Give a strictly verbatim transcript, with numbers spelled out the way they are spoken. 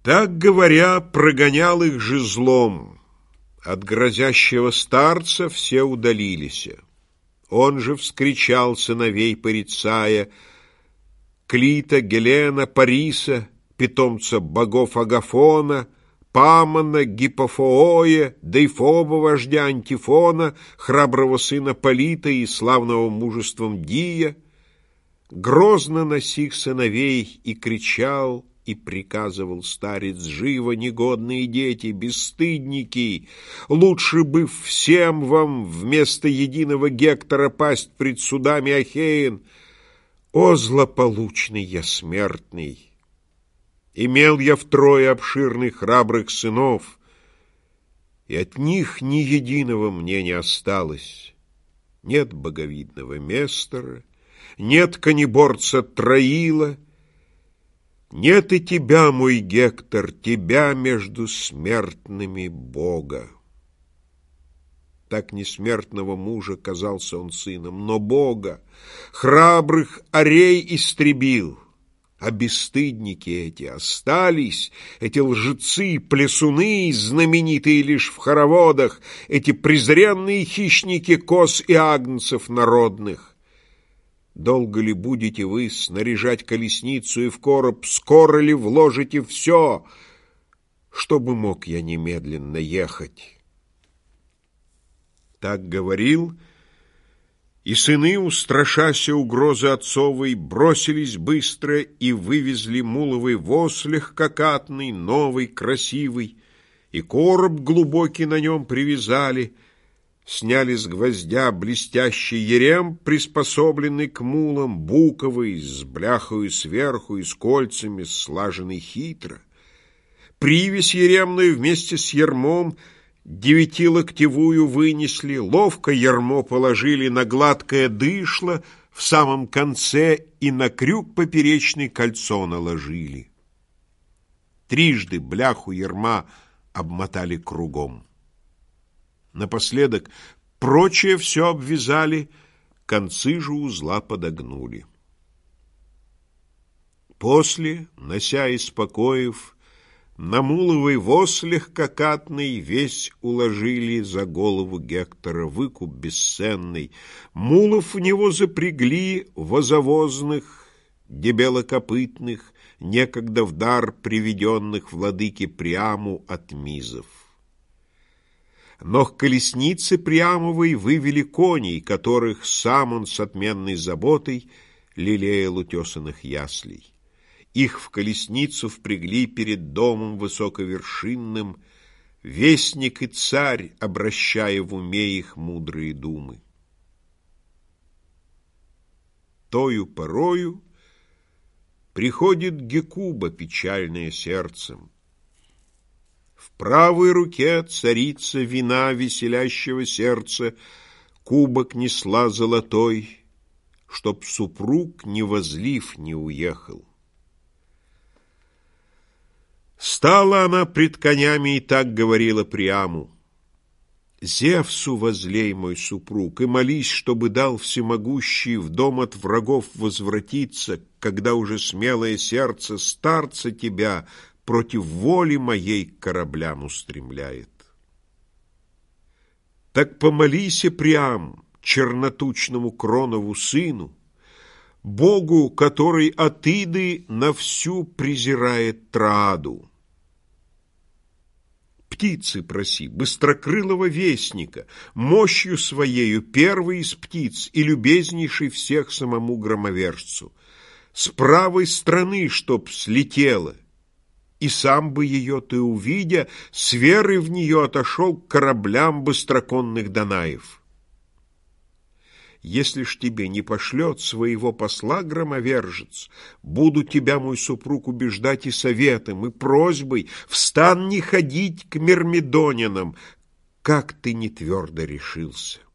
Так говоря, прогонял их же злом. От грозящего старца все удалились. Он же вскричал сыновей порицая: Клита, Гелена, Париса, питомца богов Агафона, Памона, Гипофооя, Дейфоба, вождя Антифона, храброго сына Полита и славного мужеством Дия, грозно на сих сыновей и кричал, и приказывал старец: живо, негодные дети, бесстыдники, лучше бы всем вам вместо единого Гектора пасть пред судами Ахеен. О, злополучный я смертный! Имел я втрое обширных храбрых сынов, и от них ни единого мне не осталось. Нет боговидного Местора, нет конеборца Троила, нет и тебя, мой Гектор, тебя между смертными Бога. Так несмертного мужа казался он сыном, но Бога, храбрых орей истребил. А бесстыдники эти остались, эти лжецы, плесуны, знаменитые лишь в хороводах, эти презренные хищники коз и агнцев народных. Долго ли будете вы снаряжать колесницу и в короб, скоро ли вложите все, чтобы мог я немедленно ехать? Так говорил, и сыны, устрашася угрозы отцовой, бросились быстро и вывезли муловый воз легкокатный, новый, красивый, и короб глубокий на нем привязали, сняли с гвоздя блестящий ерем, приспособленный к мулам, буковый, с бляхою сверху и с кольцами, слаженный хитро. Привязь еремную вместе с ермом девятилоктевую вынесли, ловко ярмо положили на гладкое дышло в самом конце и на крюк поперечный кольцо наложили. Трижды бляху ярма обмотали кругом. Напоследок прочее все обвязали, концы же узла подогнули. После, нося из покоев, на муловый воз легкокатный весь уложили за голову Гектора выкуп бесценный. Мулов в него запрягли возовозных, дебелокопытных, некогда в дар приведенных владыке Приаму от Мизов. Но к колеснице Приамовой вывели коней, которых сам он с отменной заботой лелеял у тесаных яслей. Их в колесницу впрягли перед домом высоковершинным, вестник и царь, обращая в уме их мудрые думы. Тою порою приходит Гекуба, печальная сердцем. В правой руке царица вина веселящего сердца кубок несла золотой, чтоб супруг, не возлив, не уехал. Стала она пред конями и так говорила Приаму: «Зевсу возлей, мой супруг, и молись, чтобы дал всемогущий в дом от врагов возвратиться, когда уже смелое сердце старца тебя против воли моей к кораблям устремляет». Так помолися, Приам, чернотучному Кронову сыну, Богу, который от Иды на всю презирает Троаду. Птицы проси, быстрокрылого вестника, мощью своею первый из птиц и любезнейший всех самому громовержцу, с правой стороны, чтоб слетела, и сам бы ее ты, увидя, с верой в нее отошел к кораблям быстроконных Данаев. Если ж тебе не пошлет своего посла громовержец, буду тебя, мой супруг, убеждать и советом, и просьбой: встань не ходить к мирмидонянам, как ты не твердо решился.